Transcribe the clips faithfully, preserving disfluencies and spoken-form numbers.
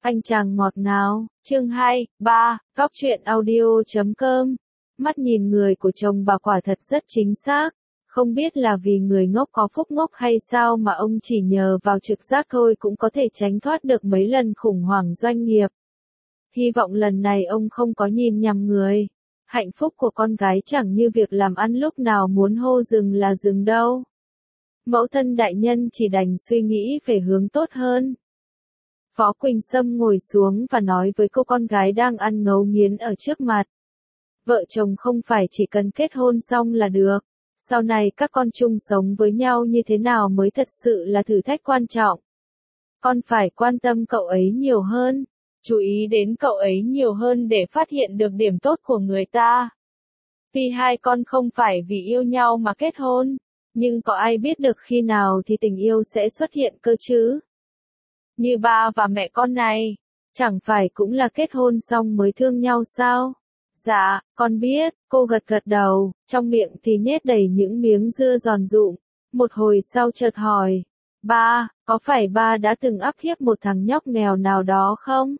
Anh chàng ngọt ngào, chương hai, ba, góc truyện audio chấm com. Mắt nhìn người của chồng bà quả thật rất chính xác. Không biết là vì người ngốc có phúc ngốc hay sao mà ông chỉ nhờ vào trực giác thôi cũng có thể tránh thoát được mấy lần khủng hoảng doanh nghiệp. Hy vọng lần này ông không có nhìn nhầm người. Hạnh phúc của con gái chẳng như việc làm ăn lúc nào muốn hô dừng là dừng đâu. Mẫu thân đại nhân chỉ đành suy nghĩ về hướng tốt hơn. Phó Quỳnh Sâm ngồi xuống và nói với cô con gái đang ăn ngấu nghiến ở trước mặt. Vợ chồng không phải chỉ cần kết hôn xong là được. Sau này các con chung sống với nhau như thế nào mới thật sự là thử thách quan trọng. Con phải quan tâm cậu ấy nhiều hơn. Chú ý đến cậu ấy nhiều hơn để phát hiện được điểm tốt của người ta. Vì hai con không phải vì yêu nhau mà kết hôn. Nhưng có ai biết được khi nào thì tình yêu sẽ xuất hiện cơ chứ? Như ba và mẹ con này, chẳng phải cũng là kết hôn xong mới thương nhau sao? Dạ, con biết, cô gật gật đầu, trong miệng thì nhét đầy những miếng dưa giòn rụm. Một hồi sau chợt hỏi, ba, có phải ba đã từng áp hiếp một thằng nhóc nghèo nào đó không?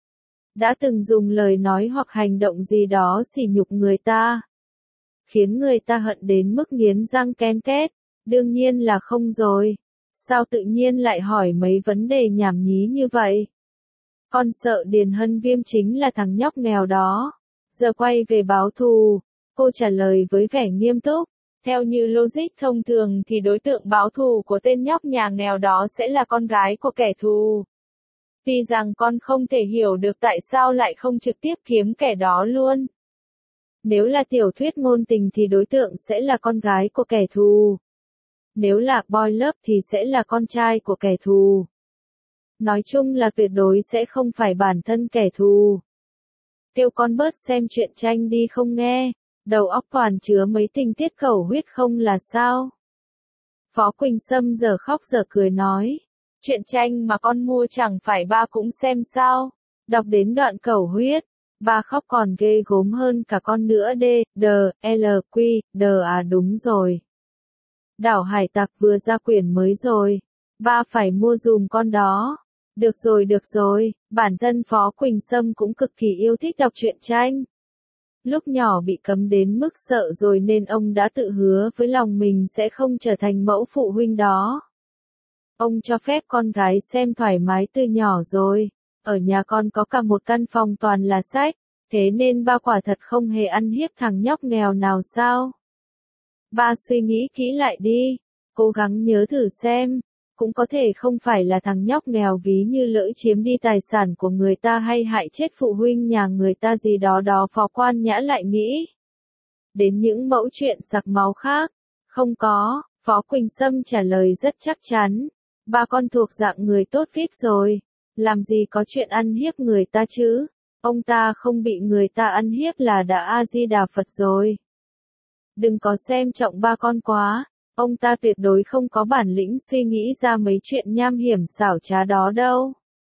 Đã từng dùng lời nói hoặc hành động gì đó sỉ nhục người ta, khiến người ta hận đến mức nghiến răng ken két? Đương nhiên là không rồi. Sao tự nhiên lại hỏi mấy vấn đề nhảm nhí như vậy? Con sợ Điền Hân Viêm chính là thằng nhóc nghèo đó. Giờ quay về báo thù, cô trả lời với vẻ nghiêm túc. Theo như logic thông thường thì đối tượng báo thù của tên nhóc nhà nghèo đó sẽ là con gái của kẻ thù. Tuy rằng con không thể hiểu được tại sao lại không trực tiếp kiếm kẻ đó luôn. Nếu là tiểu thuyết ngôn tình thì đối tượng sẽ là con gái của kẻ thù. Nếu là boy love thì sẽ là con trai của kẻ thù. Nói chung là tuyệt đối sẽ không phải bản thân kẻ thù. Kêu con bớt xem truyện tranh đi không nghe, đầu óc toàn chứa mấy tình tiết khẩu huyết không là sao? Phó Quỳnh Sâm giờ khóc giờ cười nói, truyện tranh mà con mua chẳng phải ba cũng xem sao? Đọc đến đoạn khẩu huyết, ba khóc còn ghê gớm hơn cả con nữa D, D, L, Q, D à đúng rồi. Đảo Hải Tặc vừa ra quyển mới rồi, ba phải mua dùm con đó. Được rồi được rồi, bản thân Phó Quỳnh Sâm cũng cực kỳ yêu thích đọc truyện tranh. Lúc nhỏ bị cấm đến mức sợ rồi nên ông đã tự hứa với lòng mình sẽ không trở thành mẫu phụ huynh đó. Ông cho phép con gái xem thoải mái từ nhỏ rồi. Ở nhà con có cả một căn phòng toàn là sách, thế nên ba quả thật không hề ăn hiếp thằng nhóc nghèo nào sao? Ba suy nghĩ kỹ lại đi, cố gắng nhớ thử xem. Cũng có thể không phải là thằng nhóc nghèo ví như lỡ chiếm đi tài sản của người ta hay hại chết phụ huynh nhà người ta gì đó đó. Phó Quan Nhã lại nghĩ đến những mẫu chuyện sặc máu khác. Không có, Phó Quỳnh Sâm trả lời rất chắc chắn. Ba con thuộc dạng người tốt vip rồi, làm gì có chuyện ăn hiếp người ta chứ. Ông ta không bị người ta ăn hiếp là đã A-di-đà Phật rồi. Đừng có xem trọng ba con quá. Ông ta tuyệt đối không có bản lĩnh suy nghĩ ra mấy chuyện nham hiểm xảo trá đó đâu.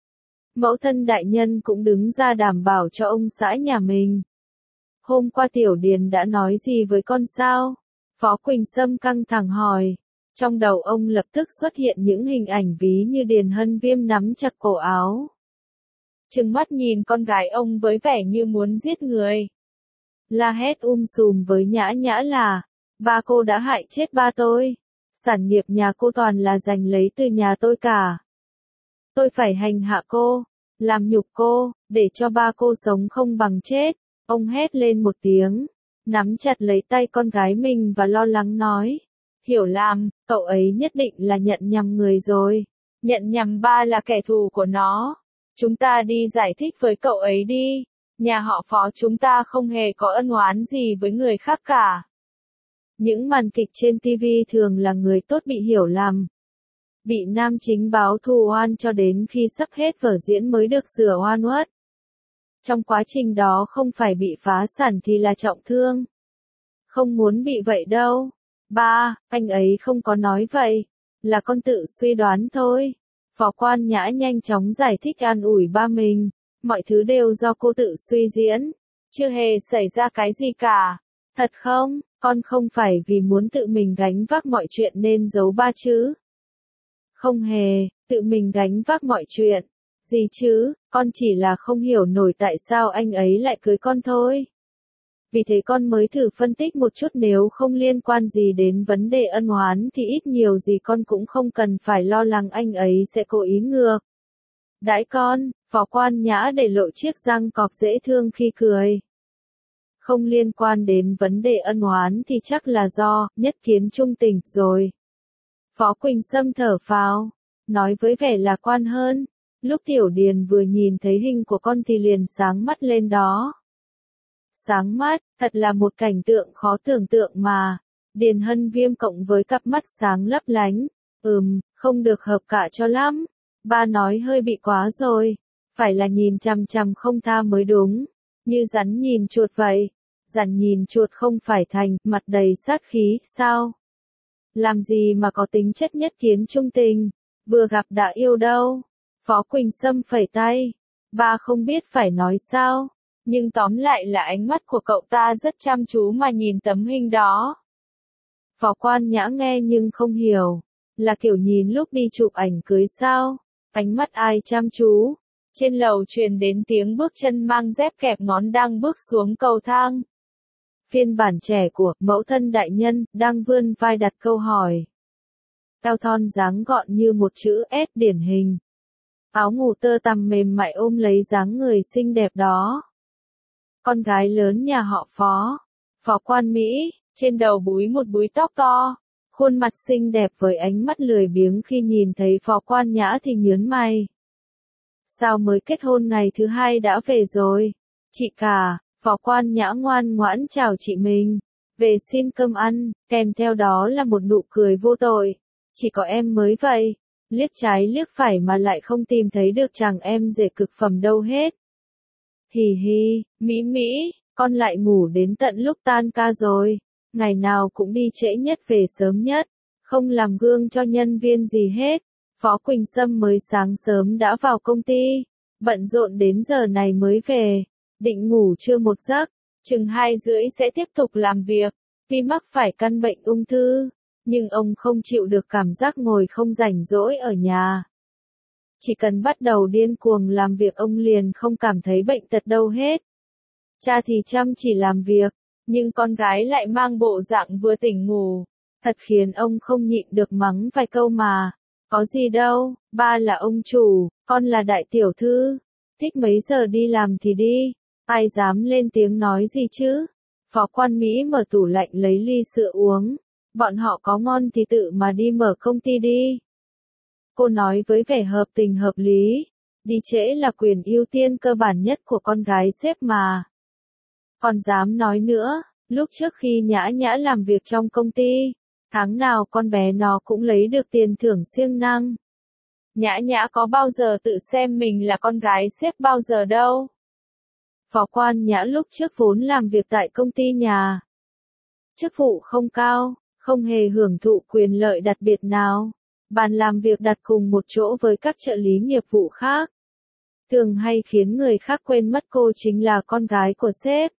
Mẫu thân đại nhân cũng đứng ra đảm bảo cho ông xã nhà mình. Hôm qua Tiểu Điền đã nói gì với con sao? Phó Quỳnh Sâm căng thẳng hỏi. Trong đầu ông lập tức xuất hiện những hình ảnh ví như Điền Hân Viêm nắm chặt cổ áo. Trừng mắt nhìn con gái ông với vẻ như muốn giết người. La hét um sùm với Nhã Nhã là, ba cô đã hại chết ba tôi. Sản nghiệp nhà cô toàn là giành lấy từ nhà tôi cả. Tôi phải hành hạ cô, làm nhục cô, để cho ba cô sống không bằng chết. Ông hét lên một tiếng, nắm chặt lấy tay con gái mình và lo lắng nói. Hiểu lầm, cậu ấy nhất định là nhận nhầm người rồi. Nhận nhầm ba là kẻ thù của nó. Chúng ta đi giải thích với cậu ấy đi. Nhà họ Phó chúng ta không hề có ân oán gì với người khác cả. Những màn kịch trên ti vi thường là người tốt bị hiểu lầm. Bị nam chính báo thù oan cho đến khi sắp hết vở diễn mới được sửa oan uất. Trong quá trình đó không phải bị phá sản thì là trọng thương. Không muốn bị vậy đâu. Ba, anh ấy không có nói vậy. Là con tự suy đoán thôi. Phó Quan Nhã nhanh chóng giải thích an ủi ba mình. Mọi thứ đều do cô tự suy diễn. Chưa hề xảy ra cái gì cả. Thật không? Con không phải vì muốn tự mình gánh vác mọi chuyện nên giấu ba chứ? Không hề, tự mình gánh vác mọi chuyện. Gì chứ, con chỉ là không hiểu nổi tại sao anh ấy lại cưới con thôi. Vì thế con mới thử phân tích một chút, nếu không liên quan gì đến vấn đề ân oán thì ít nhiều gì con cũng không cần phải lo lắng anh ấy sẽ cố ý ngược đãi con. Phó Quan Nhã để lộ chiếc răng cọp dễ thương khi cười. Không liên quan đến vấn đề ân oán thì chắc là do nhất kiến trung tình rồi. Phó Quỳnh Sâm thở phào, nói với vẻ lạc quan hơn. Lúc Tiểu Điền vừa nhìn thấy hình của con thì liền sáng mắt lên đó. Sáng mắt, thật là một cảnh tượng khó tưởng tượng mà. Điền Hân Viêm cộng với cặp mắt sáng lấp lánh. Ừm, không được hợp cả cho lắm. Ba nói hơi bị quá rồi. Phải là nhìn chằm chằm không tha mới đúng. Như rắn nhìn chuột vậy. Rắn nhìn chuột không phải thành, mặt đầy sát khí, sao? Làm gì mà có tính chất nhất kiến trung tình. Vừa gặp đã yêu đâu. Phó Quỳnh Sâm phẩy tay. Ba không biết phải nói sao. Nhưng tóm lại là ánh mắt của cậu ta rất chăm chú mà nhìn tấm hình đó. Phó Quan Nhã nghe nhưng không hiểu. Là kiểu nhìn lúc đi chụp ảnh cưới sao? Ánh mắt ai chăm chú? Trên lầu truyền đến tiếng bước chân mang dép kẹp ngón đang bước xuống cầu thang. Phiên bản trẻ của mẫu thân đại nhân đang vươn vai đặt câu hỏi. Cao thon dáng gọn như một chữ S điển hình. Áo ngủ tơ tằm mềm mại ôm lấy dáng người xinh đẹp đó. Con gái lớn nhà họ Phó. Phó Quan Mỹ, trên đầu búi một búi tóc to. Khuôn mặt xinh đẹp với ánh mắt lười biếng khi nhìn thấy Phó Quan Nhã thì nhớn mày. Sao mới kết hôn ngày thứ hai đã về rồi? Chị cả, Phó Quan Nhã ngoan ngoãn chào chị mình. Về xin cơm ăn, kèm theo đó là một nụ cười vô tội. Chỉ có em mới vậy. Liếc trái liếc phải mà lại không tìm thấy được chàng em rể cực phẩm đâu hết. Hì hì, Mỹ Mỹ, con lại ngủ đến tận lúc tan ca rồi. Ngày nào cũng đi trễ nhất về sớm nhất. Không làm gương cho nhân viên gì hết. Phó Quỳnh Sâm mới sáng sớm đã vào công ty. Bận rộn đến giờ này mới về. Định ngủ trưa một giấc. Chừng hai rưỡi sẽ tiếp tục làm việc. Vì mắc phải căn bệnh ung thư. Nhưng ông không chịu được cảm giác ngồi không rảnh rỗi ở nhà. Chỉ cần bắt đầu điên cuồng làm việc ông liền không cảm thấy bệnh tật đâu hết. Cha thì chăm chỉ làm việc, nhưng con gái lại mang bộ dạng vừa tỉnh ngủ. Thật khiến ông không nhịn được mắng vài câu mà. Có gì đâu, ba là ông chủ, con là đại tiểu thư. Thích mấy giờ đi làm thì đi. Ai dám lên tiếng nói gì chứ? Phó Quan Mỹ mở tủ lạnh lấy ly sữa uống. Bọn họ có ngon thì tự mà đi mở công ty đi. Cô nói với vẻ hợp tình hợp lý. Đi trễ là quyền ưu tiên cơ bản nhất của con gái sếp mà. Còn dám nói nữa, lúc trước khi Nhã Nhã làm việc trong công ty, tháng nào con bé nó cũng lấy được tiền thưởng siêng năng. Nhã Nhã có bao giờ tự xem mình là con gái sếp bao giờ đâu. Phó Quan Nhã lúc trước vốn làm việc tại công ty nhà. Chức vụ không cao, không hề hưởng thụ quyền lợi đặc biệt nào. Bàn làm việc đặt cùng một chỗ với các trợ lý nghiệp vụ khác. Thường hay khiến người khác quên mất cô chính là con gái của sếp.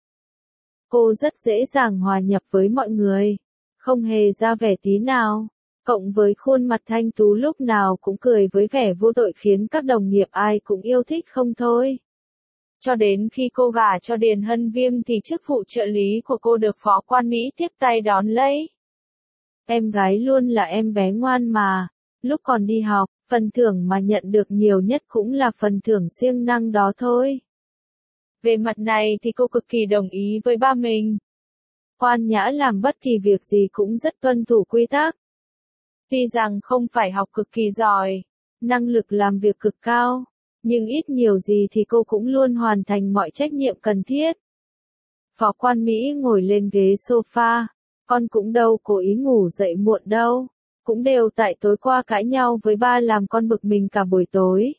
Cô rất dễ dàng hòa nhập với mọi người, không hề ra vẻ tí nào. Cộng với khuôn mặt thanh tú lúc nào cũng cười với vẻ vô tội khiến các đồng nghiệp ai cũng yêu thích không thôi. Cho đến khi cô gả cho Điền Hân Viêm thì chức vụ trợ lý của cô được Phó Quan Mỹ tiếp tay đón lấy. Em gái luôn là em bé ngoan mà. Lúc còn đi học, phần thưởng mà nhận được nhiều nhất cũng là phần thưởng siêng năng đó thôi. Về mặt này thì cô cực kỳ đồng ý với ba mình. Quan Nhã làm bất kỳ việc gì cũng rất tuân thủ quy tắc. Tuy rằng không phải học cực kỳ giỏi, năng lực làm việc cực cao, nhưng ít nhiều gì thì cô cũng luôn hoàn thành mọi trách nhiệm cần thiết. Phó Quan Mỹ ngồi lên ghế sofa, con cũng đâu cố ý ngủ dậy muộn đâu. Cũng đều tại tối qua cãi nhau với ba làm con bực mình cả buổi tối.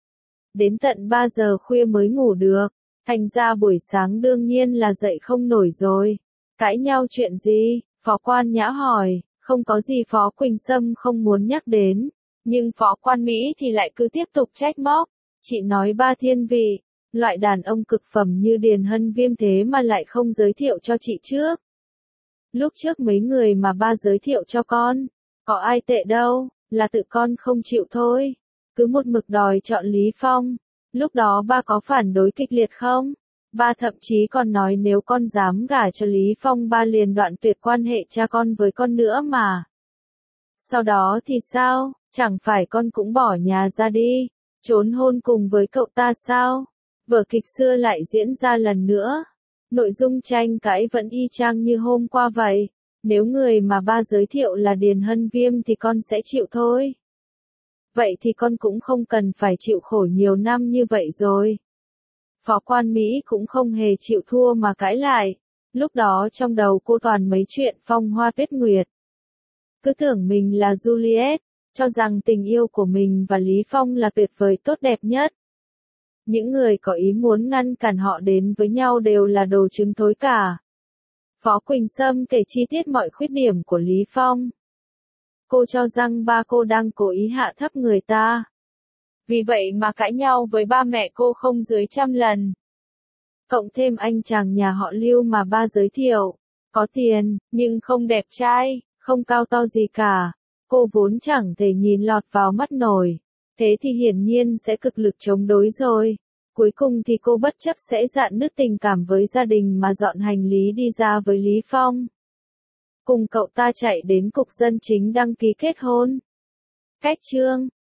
Đến tận ba giờ khuya mới ngủ được, thành ra buổi sáng đương nhiên là dậy không nổi rồi. Cãi nhau chuyện gì? Phó Quan Nhã hỏi, không có gì Phó Quỳnh Sâm không muốn nhắc đến. Nhưng Phó Quan Mỹ thì lại cứ tiếp tục trách móc. Chị nói ba thiên vị, loại đàn ông cực phẩm như Điền Hân Viêm thế mà lại không giới thiệu cho chị trước. Lúc trước mấy người mà ba giới thiệu cho con. Có ai tệ đâu, là tự con không chịu thôi. cứ một mực đòi chọn Lý Phong. Lúc đó ba có phản đối kịch liệt không? Ba thậm chí còn nói nếu con dám gả cho Lý Phong ba liền đoạn tuyệt quan hệ cha con với con nữa mà. Sau đó thì sao, chẳng phải con cũng bỏ nhà ra đi, trốn hôn cùng với cậu ta sao? Vở kịch xưa lại diễn ra lần nữa. Nội dung tranh cãi vẫn y chang như hôm qua vậy. Nếu người mà ba giới thiệu là Điền Hân Viêm thì con sẽ chịu thôi. Vậy thì con cũng không cần phải chịu khổ nhiều năm như vậy rồi. Phó quan Mỹ cũng không hề chịu thua mà cãi lại. Lúc đó trong đầu cô toàn mấy chuyện phong hoa tuyết nguyệt. Cứ tưởng mình là Juliet, cho rằng tình yêu của mình và Lý Phong là tuyệt vời tốt đẹp nhất. Những người có ý muốn ngăn cản họ đến với nhau đều là đồ trứng thối cả. Phó Quỳnh Sâm kể chi tiết mọi khuyết điểm của Lý Phong. Cô cho rằng ba cô đang cố ý hạ thấp người ta. Vì vậy mà cãi nhau với ba mẹ cô không dưới trăm lần. Cộng thêm anh chàng nhà họ Lưu mà ba giới thiệu. Có tiền, nhưng không đẹp trai, không cao to gì cả. Cô vốn chẳng thể nhìn lọt vào mắt nổi. Thế thì hiển nhiên sẽ cực lực chống đối rồi. Cuối cùng thì cô bất chấp sẽ rạn nứt tình cảm với gia đình mà dọn hành lý đi ra với Lý Phong. Cùng cậu ta chạy đến cục dân chính đăng ký kết hôn. Cách chương